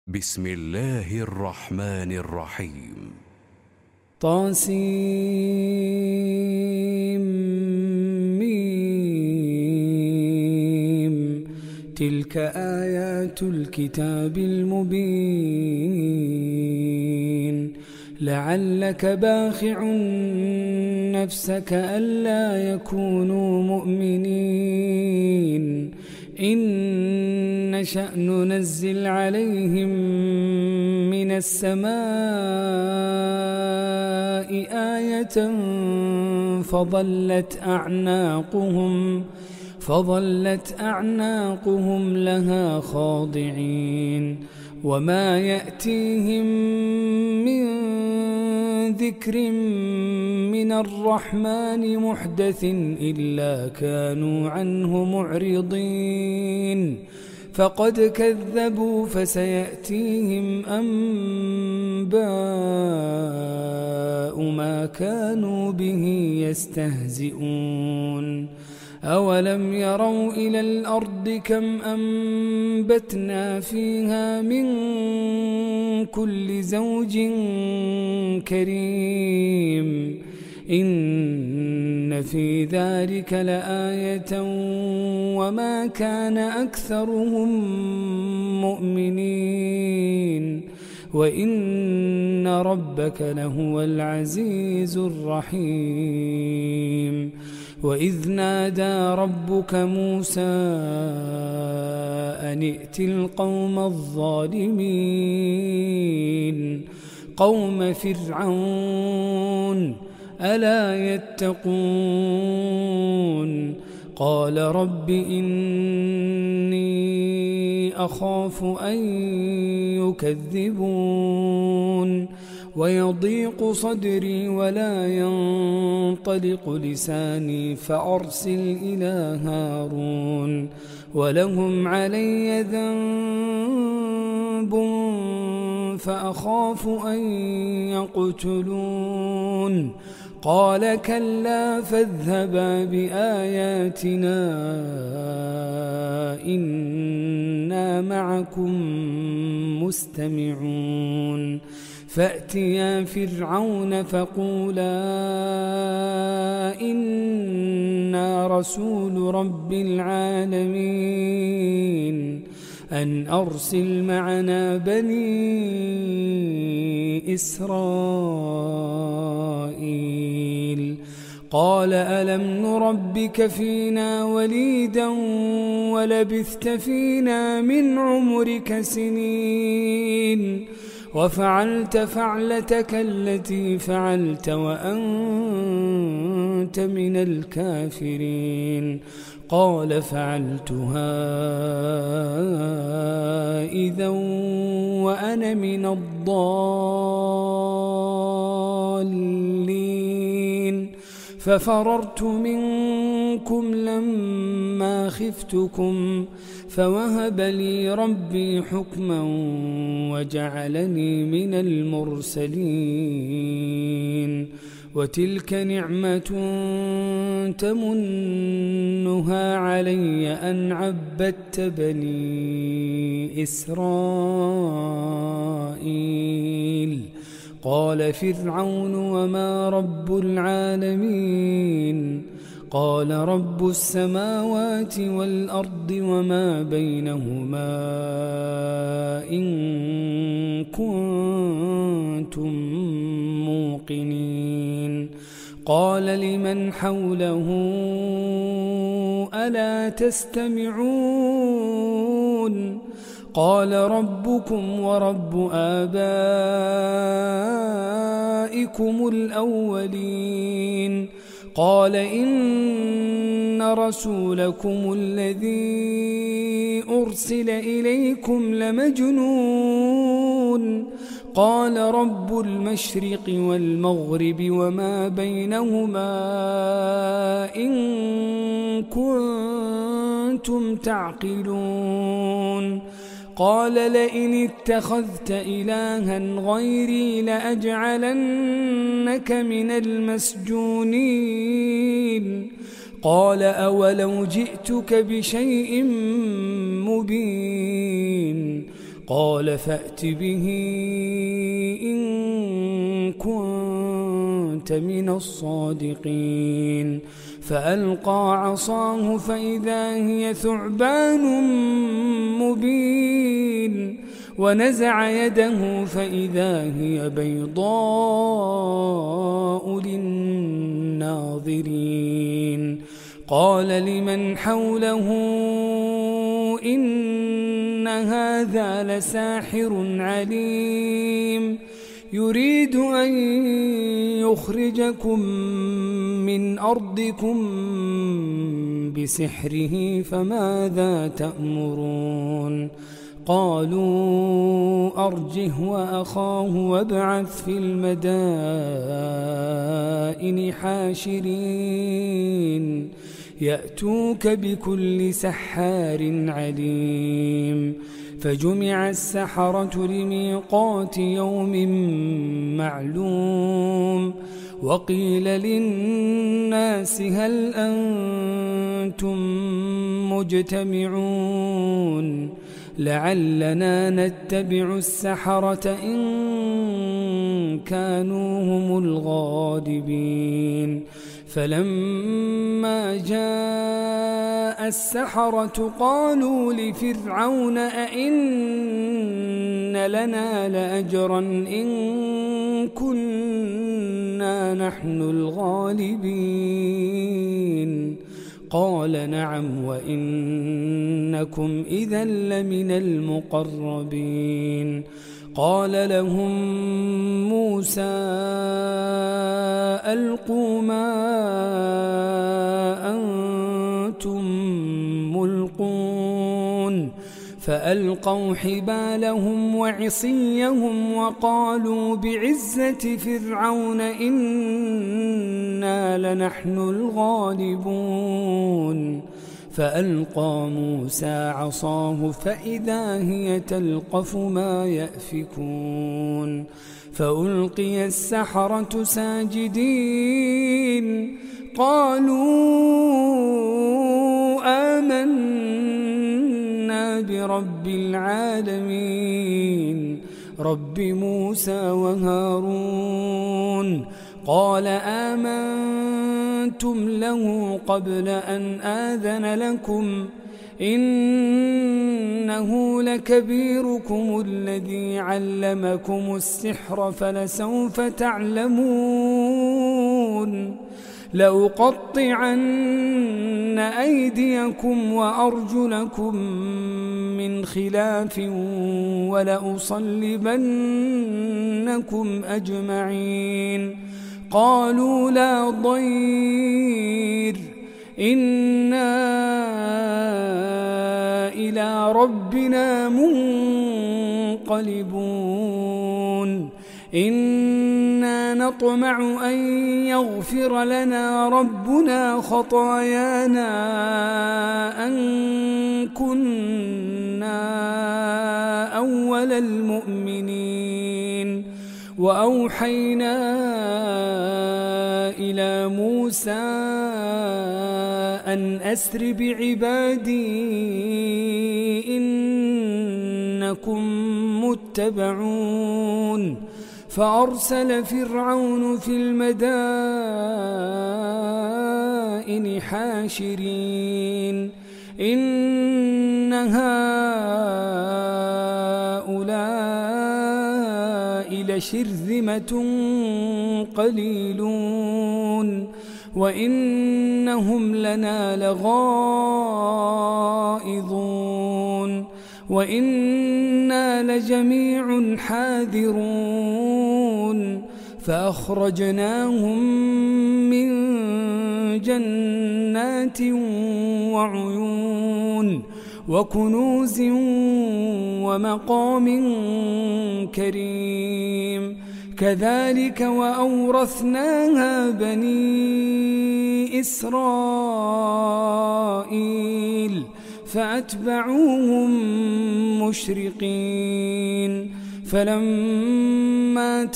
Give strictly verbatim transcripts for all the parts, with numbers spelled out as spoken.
بسم الله الرحمن الرحيم. طاسيم. تلك آيات الكتاب المبين. لعلك باخع نفسك ألا يكونوا مؤمنين إن نشأ ننزل عليهم من السماء آية فظلت أعناقهم فظلت أعناقهم لها خاضعين وما يأتيهم من ذكر من الرحمن محدث إلا كانوا عنه معرضين فقد كذبوا فسيأتيهم أنباء ما كانوا به يستهزئون أولم يروا إلى الأرض كم أنبتنا فيها من كل زوج كريم إن في ذلك لآية وما كان أكثرهم مؤمنين وإن ربك لهو العزيز الرحيم. وإذ نادى ربك موسى أن ائت القوم الظالمين قوم فرعون ألا يتقون قال رب إني أخاف أن يكذبون ويضيق صدري ولا ينطلق لساني فأرسل إلى هارون ولهم علي ذنب فأخاف أن يقتلون قال كلا فاذهبا بآياتنا إنا معكم مستمعون فأتيا فرعون فقولا إنا رسول رب العالمين أن أرسل معنا بني إسرائيل قال ألم نربك فينا وليدا ولبثت فينا من عمرك سنين وفعلت فعلتك التي فعلت وأنت من الكافرين قال فعلتها إذا وأنا من الضالين ففررت منكم لما خفتكم فوهب لي ربي حكما وجعلني من المرسلين وتلك نعمة تمنها علي أن عبدت بني إسرائيل قال فرعون وما رب العالمين قال رب السماوات والأرض وما بينهما إن كنتم موقنين قال لمن حوله ألا تستمعون قال ربكم ورب آبائكم الأولين قال إن رسولكم الذي أرسل إليكم لمجنون قال رب المشرق والمغرب وما بينهما إن كنتم تعقلون قال لئن اتخذت إلها غيري لأجعلنك من المسجونين قال أولو جئتك بشيء مبين قال فأت به إن كنت من الصادقين. فألقى عصاه فإذا هي ثعبان مبين ونزع يده فإذا هي بيضاء للناظرين. قال لمن حوله إن هذا لساحر عليم يريد أن يخرجكم من أرضكم بسحره فماذا تأمرون؟ قالوا أرجه وأخاه وابعث في المدائن حاشرين يأتوك بكل سحار عليم. فجمع السحرة لميقات يوم معلوم. وقيل للناس هل أنتم مجتمعون لعلنا نتبع السحرة إن كانوا هم الغالبين. فلما جاء السحرة قالوا لفرعون أئن لنا لأجرا إن كنا نحن الغالبين؟ قال نعم وإنكم إذا لمن المقربين. قال لهم موسى ألقوا ما أنتم ملقون. فألقوا حبالهم وعصيهم وقالوا بعزة فرعون إنا لنحن الغالبون. فألقى موسى عصاه فإذا هي تلقف ما يأفكون. فألقي السحرة ساجدين قالوا آمنا برب العالمين رب موسى وهارون. قال آمنتم له قبل أن آذن لكم إنه لكبيركم الذي علمكم السحر فلسوف تعلمون لأقطعن أيديكم وأرجلكم من خلاف ولأصلبنكم أجمعين. قالوا لا ضير إنا إلى ربنا منقلبون. إنا نطمع أن يغفر لنا ربنا خطايانا أن كنا أول المؤمنين. وأوحينا إلى موسى أن أسر بعبادي إنكم متبعون. فأرسل فرعون في المدائن حاشرين إن هؤلاء لشرذمة قليلون وإنهم لنا لغائظون وإنا لجميع حاذرون. فأخرجناهم من جنات وعيون وكنوز ومقام كريم. كذلك وأورثناها بني إسرائيل فأتبعوهم مشرقين. فلما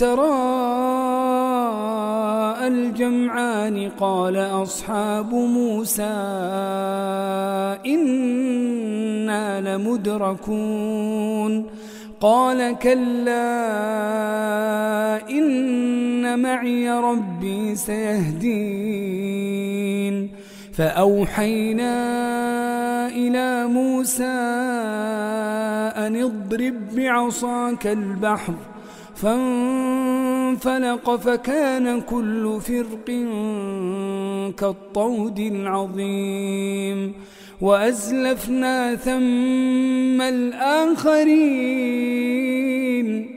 تراءى الجمعان قال أصحاب موسى إنا لمدركون. قال كلا إن معي ربي سيهدين فأوحينا إلى موسى أن اضرب بعصاك البحر فانفلق فكان كل فرق كالطود العظيم وأزلفنا ثم الآخرين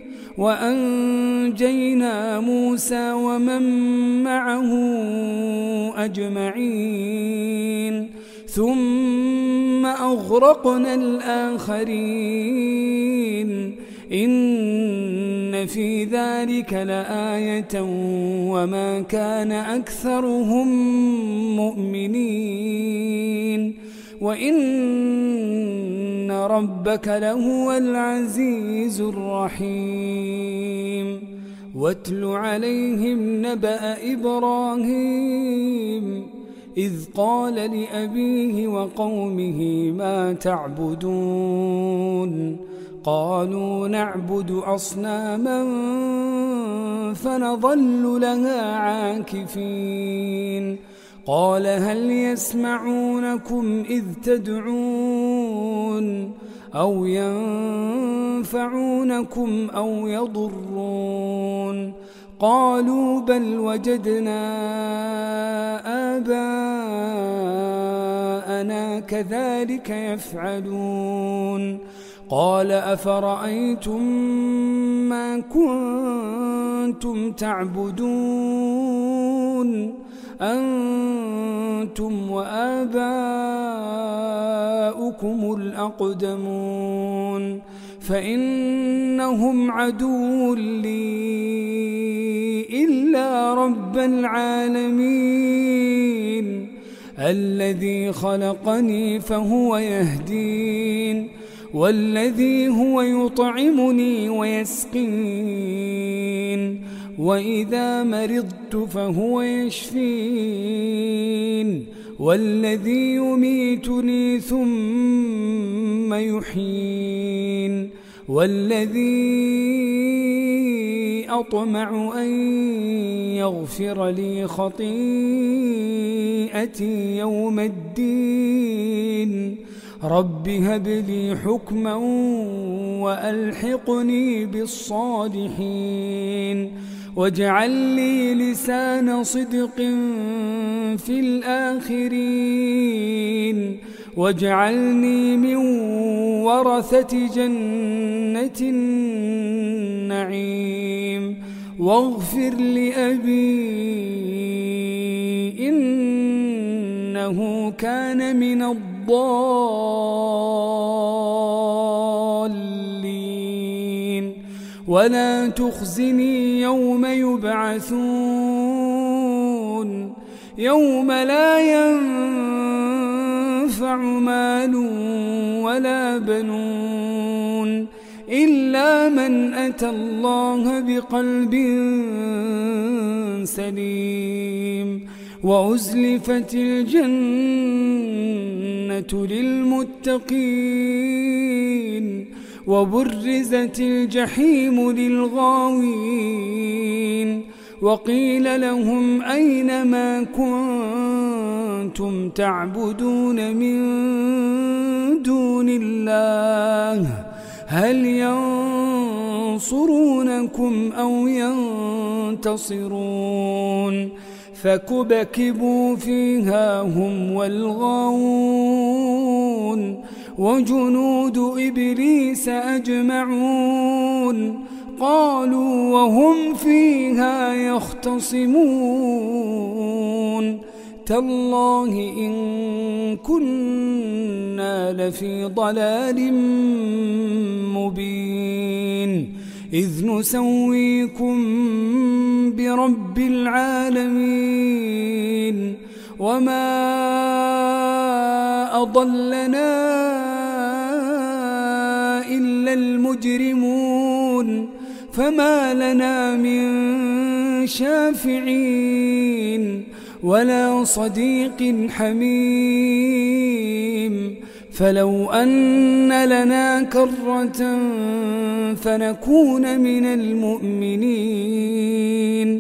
وأنجينا موسى ومن معه أجمعين ثم أغرقنا الآخرين إن في ذلك لآية وما كان أكثرهم مؤمنين وإن ربك لهو العزيز الرحيم واتل عليهم نبأ إبراهيم إذ قال لأبيه وقومه ما تعبدون قالوا نعبد أصناما فنظل لها عاكفين قال هل يسمعونكم إذ تدعون أو ينفعونكم أو يضرون قالوا بل وجدنا آباءنا كذلك يفعلون قال أفرأيتم ما كنتم تعبدون أنتم وآباؤكم الأقدمون فإنهم عدو لي إلا رب العالمين الذي خلقني فهو يهدين والذي هو يطعمني ويسقين وإذا مرضت فهو يشفين والذي يميتني ثم يحيين والذي أطمع أن يغفر لي خطيئتي يوم الدين رب هب لي حكما وألحقني بالصالحين واجعل لي لسان صدق في الآخرين واجعلني من ورثة جنة النعيم واغفر لأبي إنه كان من الضالين ولا تخزني يوم يبعثون يوم لا ينفع مال ولا بنون إلا من أتى الله بقلب سليم وأزلفت الجنة للمتقين وبرزت الجحيم للغاوين وقيل لهم أين ما كنتم تعبدون من دون الله هل ينصرونكم أو ينتصرون فكبكبوا فيها هم والغاوون وجنود إبليس أجمعون قالوا وهم فيها يختصمون تالله إن كنا لفي ضلال مبين إذ نسويكم برب العالمين وما أضلنا إلا المجرمون فما لنا من شافعين ولا صديق حميم فلو أن لنا كرة فنكون من المؤمنين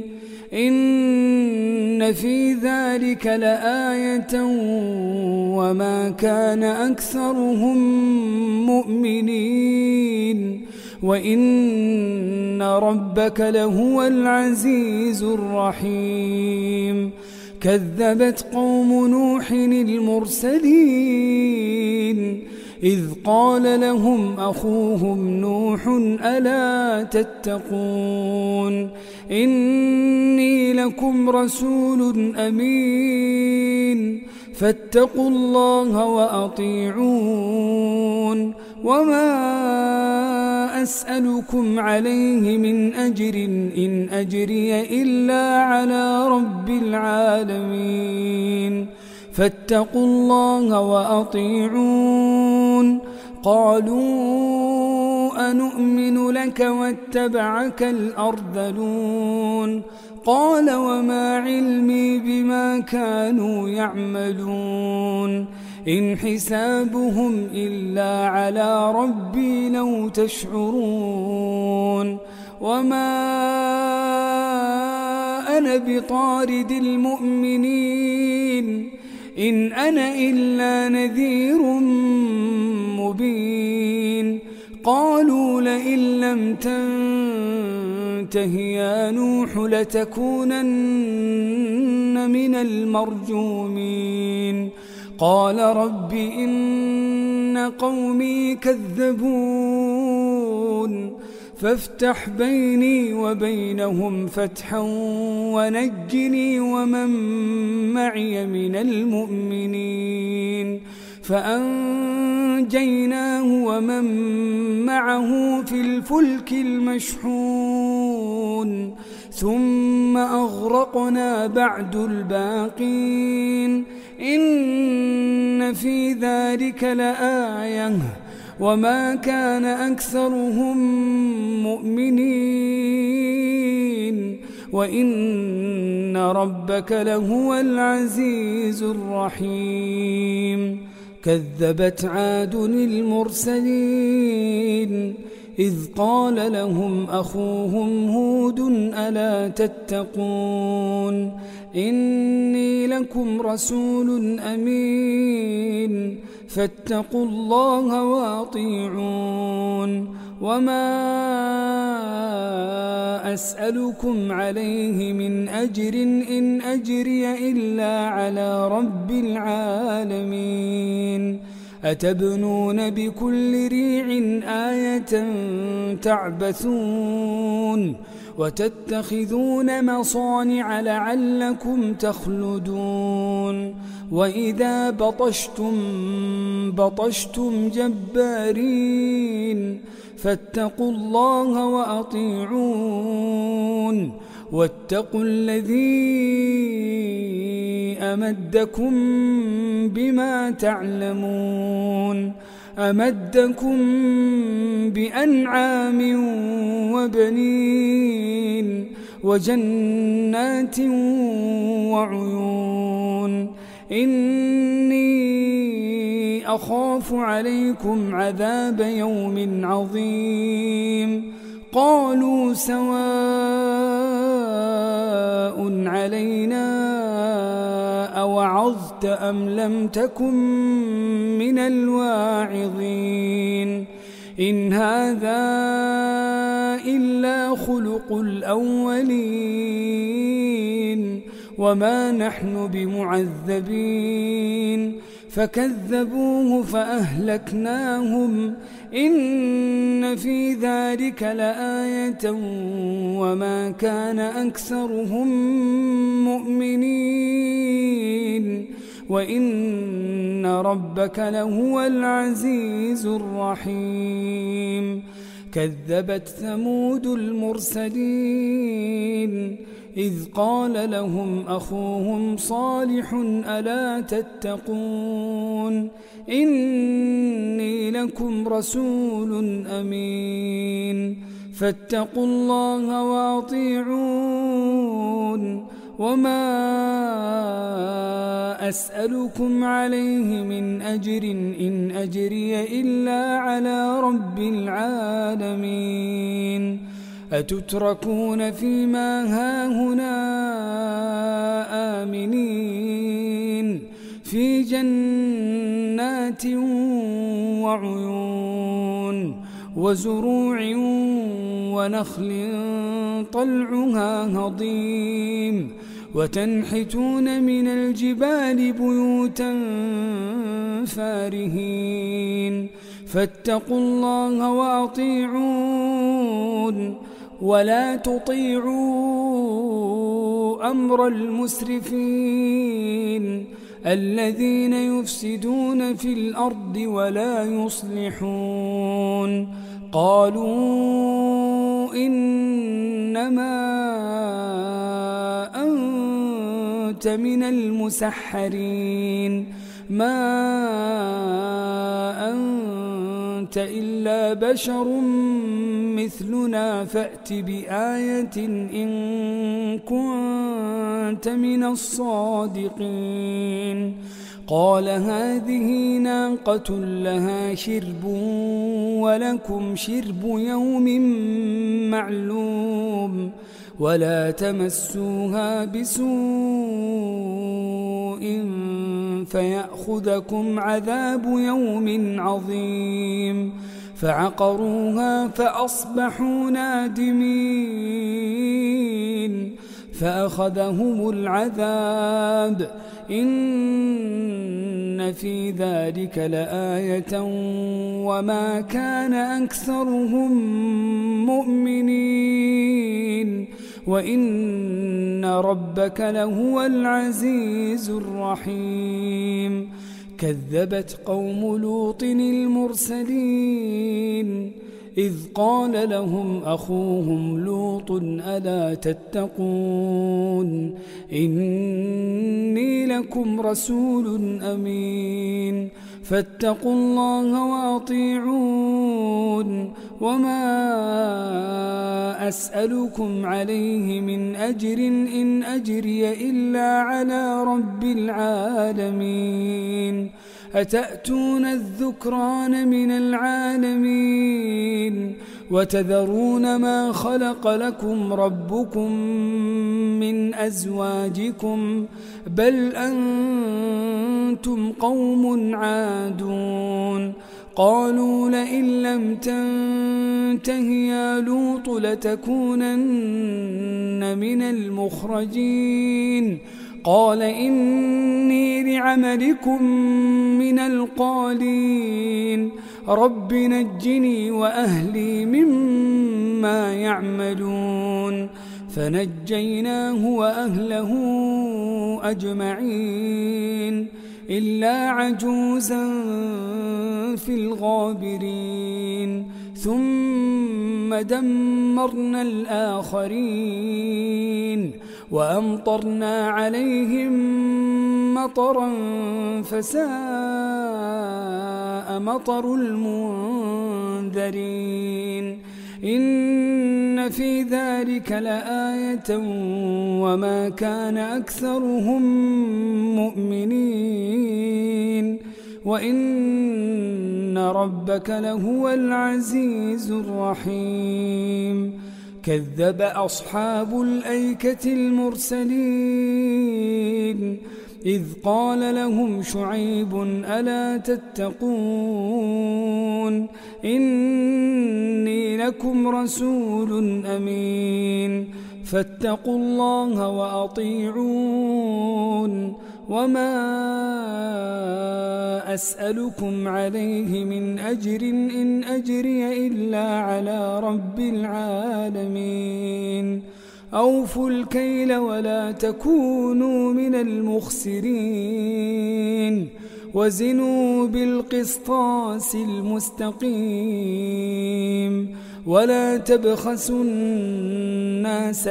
إن في ذلك لآية وما كان أكثرهم مؤمنين وإن ربك لهو العزيز الرحيم كذبت قوم نوح المرسلين إذ قال لهم أخوهم نوح ألا تتقون إني لكم رسول أمين فاتقوا الله وأطيعون وما أسألكم عليه من أجر إن أجري إلا على رب العالمين فاتقوا الله وأطيعون قالوا أنؤمن لك واتبعك الأرذلون قال وما علمي بما كانوا يعملون إن حسابهم إلا على ربي لو تشعرون وما أنا بطارد المؤمنين إن أنا إلا نذير مبين قالوا لئن لم تنته يا نوح لتكونن من المرجومين قال رب إن قومي كذبون فافتح بيني وبينهم فتحا ونجني ومن معي من المؤمنين فأنجيناه ومن معه في الفلك المشحون ثم أغرقنا بعد الباقين إن في ذلك لآية وما كان أكثرهم مؤمنين وإن ربك لهو العزيز الرحيم كذبت عاد المرسلين إذ قال لهم أخوهم هود ألا تتقون إني لكم رسول أمين فاتقوا الله وأطيعون وما أسألكم عليه من أجر إن أجري إلا على رب العالمين أتبنون بكل ريع آية تعبثون وتتخذون مصانع لعلكم تخلدون وإذا بطشتم بطشتم جبارين فاتقوا الله وأطيعون واتقوا الذي أمدكم بما تعلمون أمدكم بأنعام وبنين وجنات وعيون إني أخاف عليكم عذاب يوم عظيم قالوا سواء علينا أوعظت أم لم تكن من الواعظين إن هذا إلا خلق الأولين وما نحن بمعذبين فكذبوه فأهلكناهم إن في ذلك لآية وما كان أكثرهم مؤمنين وإن ربك لهو العزيز الرحيم كذبت ثمود المرسلين إذ قال لهم أخوهم صالح ألا تتقون إني لكم رسول أمين فاتقوا الله وأطيعون وما أسألكم عليه من أجر إن أجري إلا على رب العالمين أتتركون فيما هاهنا آمنين في جنات وعيون وزروع ونخل طلعها هضيم وتنحتون من الجبال بيوتا فارهين فاتقوا الله وأطيعون ولا تطيعوا أمر المسرفين الذين يفسدون في الأرض ولا يصلحون قالوا إنما أنت من المسحرين ما أنت إلا بشر مثلنا فأت بآية إن كنت من الصادقين قال هذه ناقة لها شرب ولكم شرب يوم معلوم ولا تمسوها بسوء فيأخذكم عذاب يوم عظيم فعقروها فأصبحوا نادمين فأخذهم العذاب إن في ذلك لآية وما كان أكثرهم مؤمنين وإن ربك لهو العزيز الرحيم كذبت قوم لوط المرسلين إذ قال لهم أخوهم لوط ألا تتقون إني لكم رسول أمين فاتقوا الله وأطيعون وما أسألكم عليه من أجر إن أجري إلا على رب العالمين أتأتون الذكران من العالمين وتذرون ما خلق لكم ربكم من أزواجكم بل أنتم قوم عادون قالوا لئن لم تنته يا لوط لتكونن من المخرجين قال إني لعملكم من القالين رب نجني وأهلي مما يعملون فنجيناه وأهله أجمعين إلا عجوزا في الغابرين ثم دمرنا الآخرين وأمطرنا عليهم مطرا فساء مطر المنذرين إن في ذلك لآية وما كان أكثرهم مؤمنين وإن ربك لهو العزيز الرحيم كذب أصحاب الأيكة المرسلين إذ قال لهم شعيب ألا تتقون إني لكم رسول أمين فاتقوا الله وأطيعون وما أسألكم عليه من أجر إن أجري إلا على رب العالمين أوفوا الكيل ولا تكونوا من المخسرين وزنوا بالقسطاس المستقيم ولا تبخسوا الناس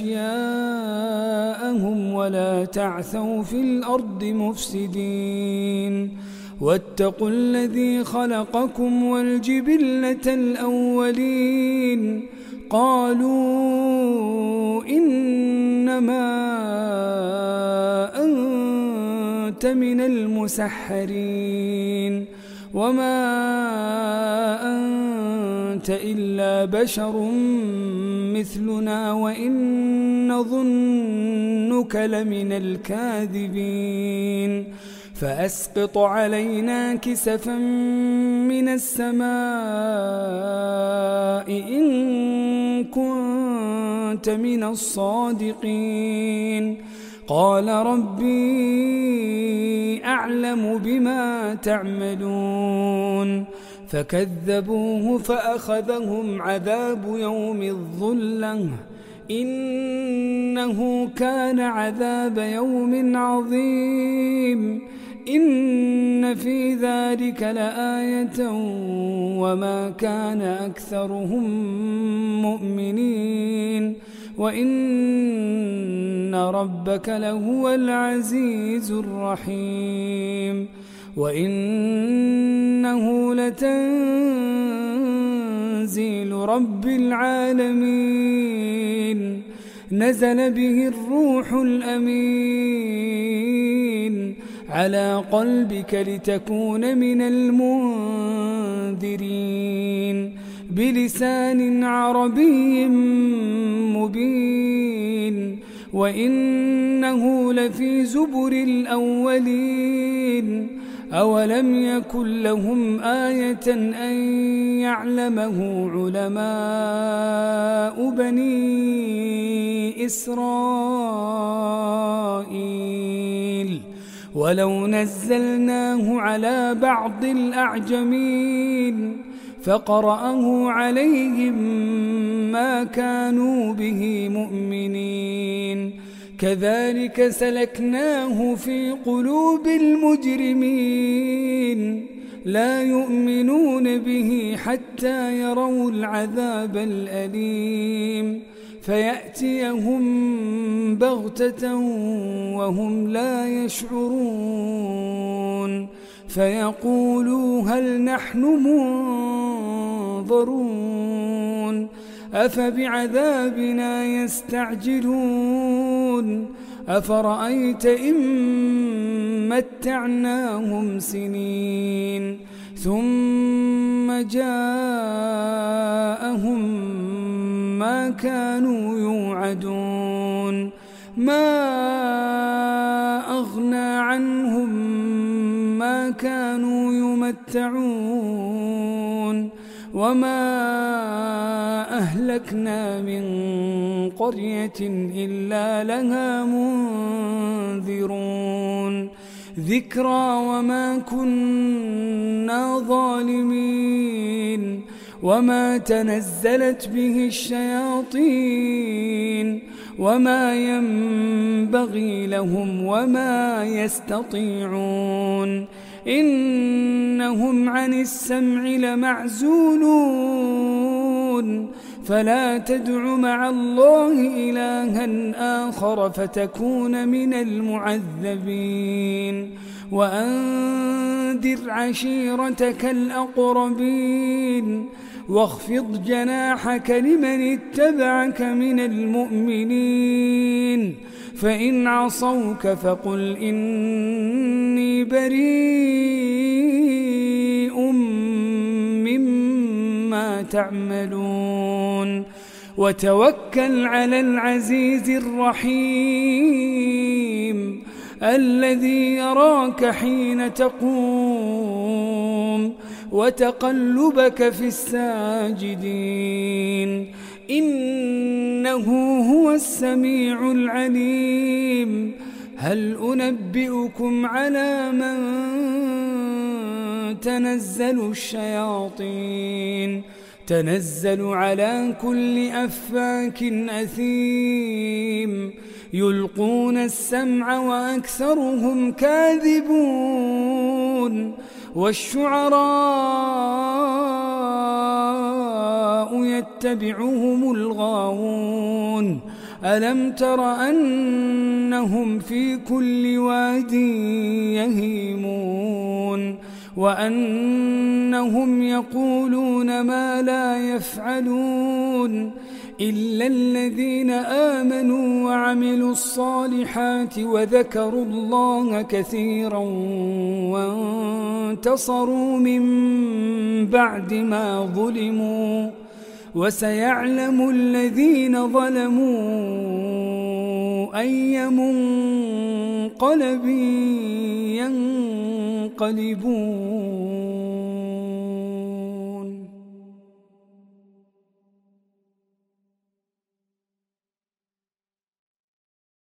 أشياءهم ولا تعثوا في الأرض مفسدين واتقوا الذي خلقكم والجبلة الأولين قالوا إنما كنت من المسحرين وما أنت إلا بشر مثلنا وإن نظنك لمن الكاذبين فأسقط علينا كسفا من السماء إن كنت من الصادقين قال ربي أعلم بما تعملون فكذبوه فأخذهم عذاب يوم الظلة إنه كان عذاب يوم عظيم إن في ذلك لآية وما كان أكثرهم مؤمنين وإن ربك لهو العزيز الرحيم وإنه لتنزيل رب العالمين نزل به الروح الأمين على قلبك لتكون من المنذرين بلسان عربي مبين وإنه لفي زبر الأولين أولم يكن لهم آية أن يعلمه علماء بني إسرائيل ولو نزلناه على بعض الأعجمين فقرأه عليهم ما كانوا به مؤمنين كذلك سلكناه في قلوب المجرمين لا يؤمنون به حتى يروا العذاب الأليم فيأتيهم بغتة وهم لا يشعرون فيقولوا هل نحن منظرون أفبعذابنا يستعجلون أفرأيت إن متعناهم سنين ثم جاءهم ما كانوا يوعدون ما أغنى عنهم ما كانوا يمتعون وما أهلكنا من قرية إلا لها منذرون ذكرى وما كنا ظالمين وما تنزلت به الشياطين وما ينبغي لهم وما يستطيعون إنهم عن السمع لمعزولون فلا تدع مع الله إلها آخر فتكون من المعذبين وأنذر عشيرتك الأقربين واخفض جناحك لمن اتبعك من المؤمنين فإن عصوك فقل إني بريء مما تعملون وتوكل على العزيز الرحيم الذي يراك حين تقوم وتقلبك في الساجدين إنه هو السميع العليم هل أنبئكم على من تنزل الشياطين تنزل على كل أفاك أثيم يلقون السمع وأكثرهم كاذبون والشعراء يتبعهم الغاوون ألم تر أنهم في كل واد يهيمون وأنهم يقولون ما لا يفعلون إلا الذين آمنوا وعملوا الصالحات وذكروا الله كثيرا وانتصروا من بعد ما ظلموا وسيعلم الذين ظلموا أي منقلب ينقلبون.